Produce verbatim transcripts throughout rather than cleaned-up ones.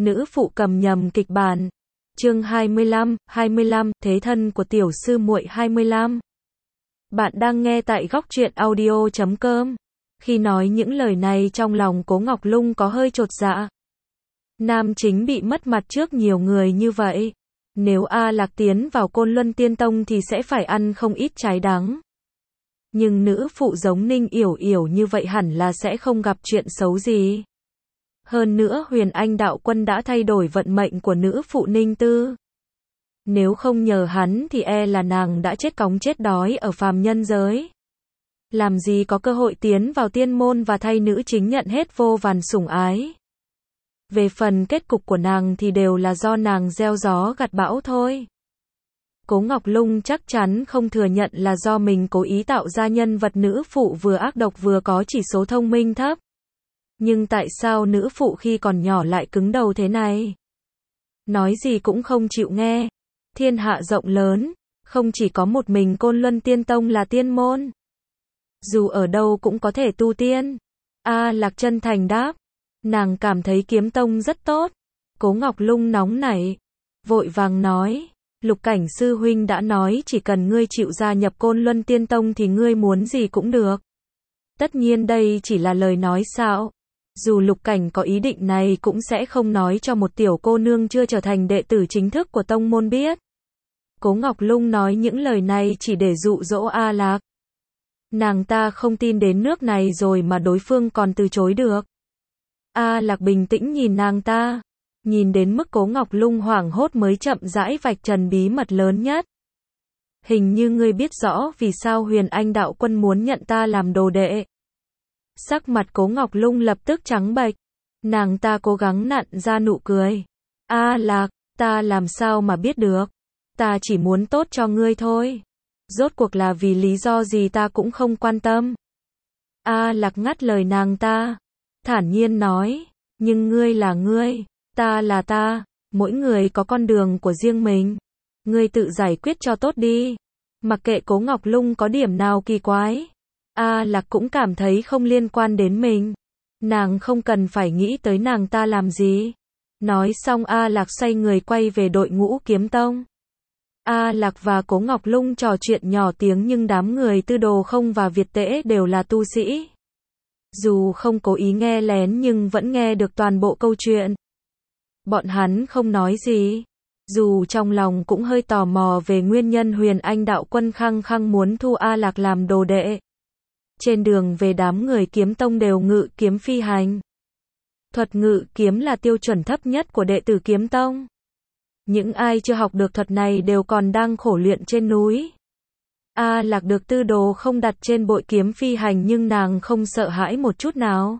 Nữ phụ cầm nhầm kịch bản. Chương hai mươi lăm, hai mươi lăm, thế thân của tiểu sư muội hai mươi lăm. Bạn đang nghe tại góc truyện audio chấm com. Khi nói những lời này trong lòng Cố Ngọc Lung có hơi chột dạ. Nam chính bị mất mặt trước nhiều người như vậy. Nếu A Lạc tiến vào Côn Luân Tiên Tông thì sẽ phải ăn không ít trái đắng. Nhưng nữ phụ giống Ninh Yểu Yểu như vậy hẳn là sẽ không gặp chuyện xấu gì. Hơn nữa Huyền Anh đạo quân đã thay đổi vận mệnh của nữ phụ Ninh Tư. Nếu không nhờ hắn thì e là nàng đã chết cóng chết đói ở phàm nhân giới. Làm gì có cơ hội tiến vào tiên môn và thay nữ chính nhận hết vô vàn sủng ái. Về phần kết cục của nàng thì đều là do nàng gieo gió gặt bão thôi. Cố Ngọc Lung chắc chắn không thừa nhận là do mình cố ý tạo ra nhân vật nữ phụ vừa ác độc vừa có chỉ số thông minh thấp. Nhưng tại sao nữ phụ khi còn nhỏ lại cứng đầu thế này? Nói gì cũng không chịu nghe. Thiên hạ rộng lớn, không chỉ có một mình Côn Luân Tiên Tông là tiên môn. Dù ở đâu cũng có thể tu tiên. A Lạc chân thành đáp. Nàng cảm thấy kiếm tông rất tốt. Cố Ngọc Lung nóng nảy. Vội vàng nói. Lục Cảnh sư huynh đã nói chỉ cần ngươi chịu gia nhập Côn Luân Tiên Tông thì ngươi muốn gì cũng được. Tất nhiên đây chỉ là lời nói xạo. Dù Lục Cảnh có ý định này cũng sẽ không nói cho một tiểu cô nương chưa trở thành đệ tử chính thức của tông môn biết. Cố Ngọc Lung nói những lời này chỉ để dụ dỗ A Lạc. Nàng ta không tin đến nước này rồi mà đối phương còn từ chối được. A Lạc bình tĩnh nhìn nàng ta. Nhìn đến mức Cố Ngọc Lung hoảng hốt mới chậm rãi vạch trần bí mật lớn nhất. Hình như ngươi biết rõ vì sao Huyền Anh đạo quân muốn nhận ta làm đồ đệ. Sắc mặt Cố Ngọc Lung lập tức trắng bệch. Nàng ta cố gắng nặn ra nụ cười. A Lạc, ta làm sao mà biết được. Ta chỉ muốn tốt cho ngươi thôi. Rốt cuộc là vì lý do gì ta cũng không quan tâm. A Lạc ngắt lời nàng ta. Thản nhiên nói. Nhưng ngươi là ngươi. Ta là ta. Mỗi người có con đường của riêng mình. Ngươi tự giải quyết cho tốt đi. Mặc kệ Cố Ngọc Lung có điểm nào kỳ quái. A Lạc cũng cảm thấy không liên quan đến mình. Nàng không cần phải nghĩ tới nàng ta làm gì. Nói xong A Lạc xoay người quay về đội ngũ kiếm tông. A Lạc và Cố Ngọc Lung trò chuyện nhỏ tiếng nhưng đám người Tư Đồ Không và Việt Tễ đều là tu sĩ. Dù không cố ý nghe lén nhưng vẫn nghe được toàn bộ câu chuyện. Bọn hắn không nói gì. Dù trong lòng cũng hơi tò mò về nguyên nhân Huyền Anh đạo quân khăng khăng muốn thu A Lạc làm đồ đệ. Trên đường về đám người kiếm tông đều ngự kiếm phi hành. Thuật ngự kiếm là tiêu chuẩn thấp nhất của đệ tử kiếm tông. Những ai chưa học được thuật này đều còn đang khổ luyện trên núi. A Lạc được Tư Đồ Không đặt trên bội kiếm phi hành nhưng nàng không sợ hãi một chút nào.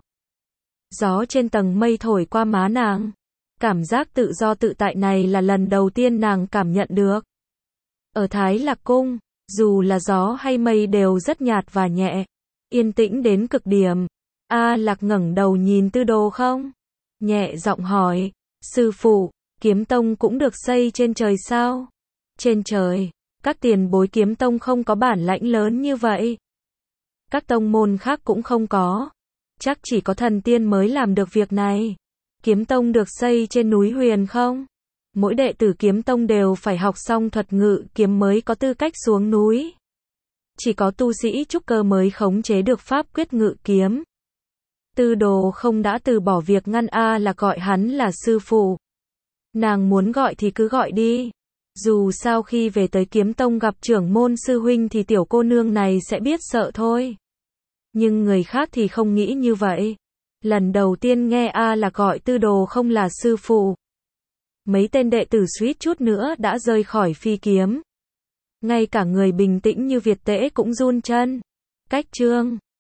Gió trên tầng mây thổi qua má nàng. Cảm giác tự do tự tại này là lần đầu tiên nàng cảm nhận được. Ở Thái Lạc Cung, dù là gió hay mây đều rất nhạt và nhẹ. Yên tĩnh đến cực điểm. A Lạc ngẩng đầu nhìn Tư Đồ Không. Nhẹ giọng hỏi. Sư phụ, kiếm tông cũng được xây trên trời sao? Trên trời, các tiền bối kiếm tông không có bản lãnh lớn như vậy. Các tông môn khác cũng không có. Chắc chỉ có thần tiên mới làm được việc này. Kiếm tông được xây trên núi Huyền không? Mỗi đệ tử kiếm tông đều phải học xong thuật ngự kiếm mới có tư cách xuống núi. Chỉ có tu sĩ trúc cơ mới khống chế được pháp quyết ngự kiếm. Tư Đồ Không đã từ bỏ việc ngăn A Lạc gọi hắn là sư phụ. Nàng muốn gọi thì cứ gọi đi. Dù sao khi về tới kiếm tông gặp trưởng môn sư huynh thì tiểu cô nương này sẽ biết sợ thôi. Nhưng người khác thì không nghĩ như vậy. Lần đầu tiên nghe A Lạc gọi Tư Đồ Không là sư phụ. Mấy tên đệ tử suýt chút nữa đã rơi khỏi phi kiếm. Ngay cả người bình tĩnh như Việt Tễ cũng run chân. Cách chương